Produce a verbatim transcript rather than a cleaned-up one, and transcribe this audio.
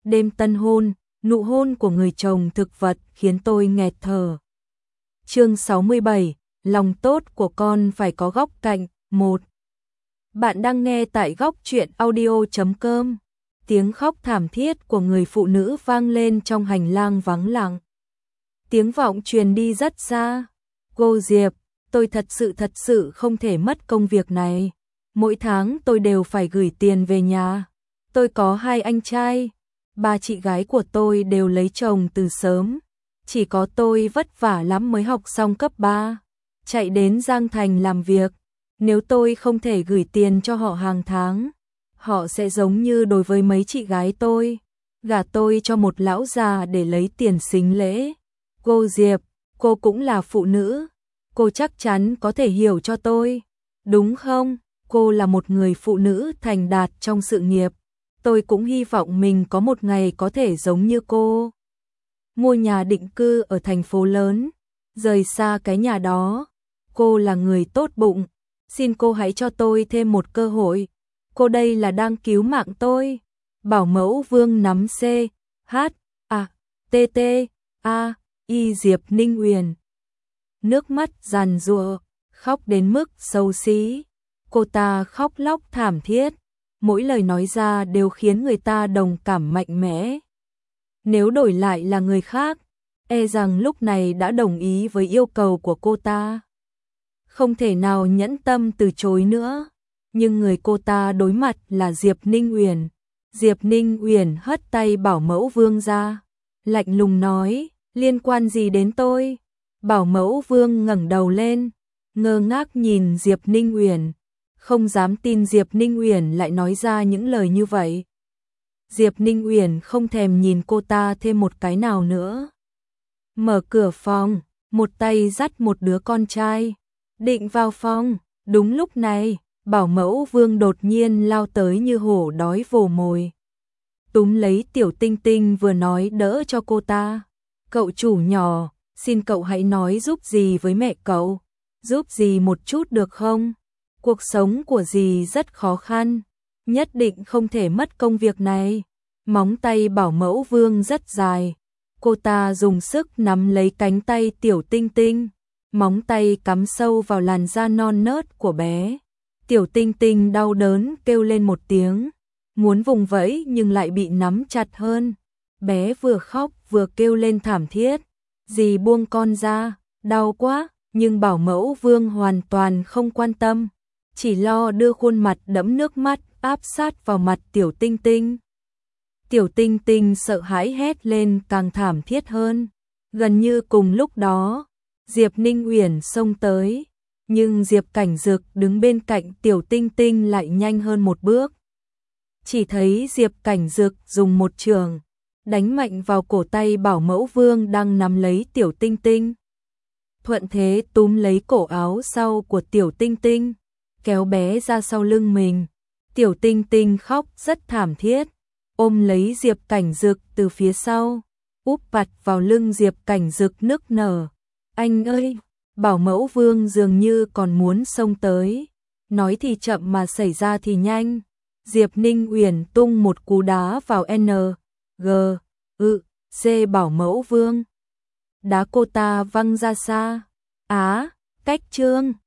Đêm tân hôn, nụ hôn của người chồng thực vật khiến tôi nghẹt thở. Chương sáu mươi bảy, lòng tốt của con phải có góc cạnh. Một. Bạn đang nghe tại góc truyện audio chấm com. Tiếng khóc thảm thiết của người phụ nữ vang lên trong hành lang vắng lặng. Tiếng vọng truyền đi rất xa. Cô Diệp, tôi thật sự thật sự không thể mất công việc này. Mỗi tháng tôi đều phải gửi tiền về nhà. Tôi có hai anh trai, ba chị gái của tôi đều lấy chồng từ sớm. Chỉ có tôi vất vả lắm mới học xong cấp ba, chạy đến Giang Thành làm việc. Nếu tôi không thể gửi tiền cho họ hàng tháng, họ sẽ giống như đối với mấy chị gái tôi, gả tôi cho một lão già để lấy tiền sính lễ. Cô Diệp, cô cũng là phụ nữ, cô chắc chắn có thể hiểu cho tôi, đúng không? Cô là một người phụ nữ thành đạt trong sự nghiệp. Tôi cũng hy vọng mình có một ngày có thể giống như cô. Mua nhà định cư ở thành phố lớn, rời xa cái nhà đó. Cô là người tốt bụng, xin cô hãy cho tôi thêm một cơ hội. Cô đây là đang cứu mạng tôi. Bảo mẫu Vương nắm C, H, A, T, T, A, Y Diệp Ninh Uyển. Nước mắt giàn giụa, khóc đến mức xấu xí. Cô ta khóc lóc thảm thiết, mỗi lời nói ra đều khiến người ta đồng cảm mạnh mẽ. Nếu đổi lại là người khác, e rằng lúc này đã đồng ý với yêu cầu của cô ta. Không thể nào nhẫn tâm từ chối nữa, nhưng người cô ta đối mặt là Diệp Ninh Uyển. Diệp Ninh Uyển hất tay Bảo mẫu Vương ra, lạnh lùng nói, liên quan gì đến tôi? Bảo mẫu Vương ngẩng đầu lên, ngơ ngác nhìn Diệp Ninh Uyển, không dám tin Diệp Ninh Uyển lại nói ra những lời như vậy. Diệp Ninh Uyển không thèm nhìn cô ta thêm một cái nào nữa. Mở cửa phòng, một tay dắt một đứa con trai, định vào phòng. Đúng lúc này, Bảo mẫu Vương đột nhiên lao tới như hổ đói vồ mồi, túm lấy Tiểu Tinh Tinh vừa nói đỡ cho cô ta. Cậu chủ nhỏ, xin cậu hãy nói giúp dì với mẹ cậu, giúp dì một chút được không? Cuộc sống của dì rất khó khăn, nhất định không thể mất công việc này. Móng tay Bảo mẫu Vương rất dài, cô ta dùng sức nắm lấy cánh tay Tiểu Tinh Tinh, móng tay cắm sâu vào làn da non nớt của bé. Tiểu Tinh Tinh đau đớn kêu lên một tiếng, muốn vùng vẫy nhưng lại bị nắm chặt hơn. Bé vừa khóc vừa kêu lên thảm thiết, dì buông con ra, đau quá, nhưng Bảo mẫu Vương hoàn toàn không quan tâm, chỉ lo đưa khuôn mặt đẫm nước mắt áp sát vào mặt Tiểu Tinh Tinh. Tiểu Tinh Tinh sợ hãi hét lên càng thảm thiết hơn. Gần như cùng lúc đó, Diệp Ninh Uyển xông tới, nhưng Diệp Cảnh Dực đứng bên cạnh Tiểu Tinh Tinh lại nhanh hơn một bước. Chỉ thấy Diệp Cảnh Dực dùng một chưởng đánh mạnh vào cổ tay Bảo mẫu Vương đang nắm lấy Tiểu Tinh Tinh. Thuận thế túm lấy cổ áo sau của Tiểu Tinh Tinh, kéo bé ra sau lưng mình. Tiểu Tinh Tinh khóc rất thảm thiết, ôm lấy Diệp Cảnh Dực từ phía sau, úp vặt vào lưng Diệp Cảnh Dực nức nở. Anh ơi! Bảo mẫu Vương dường như còn muốn xông tới, nói thì chậm mà xảy ra thì nhanh. Diệp Ninh Uyển tung một cú đá vào N, G, ư, C Bảo mẫu Vương, đá cô ta văng ra xa. Á, cách chương.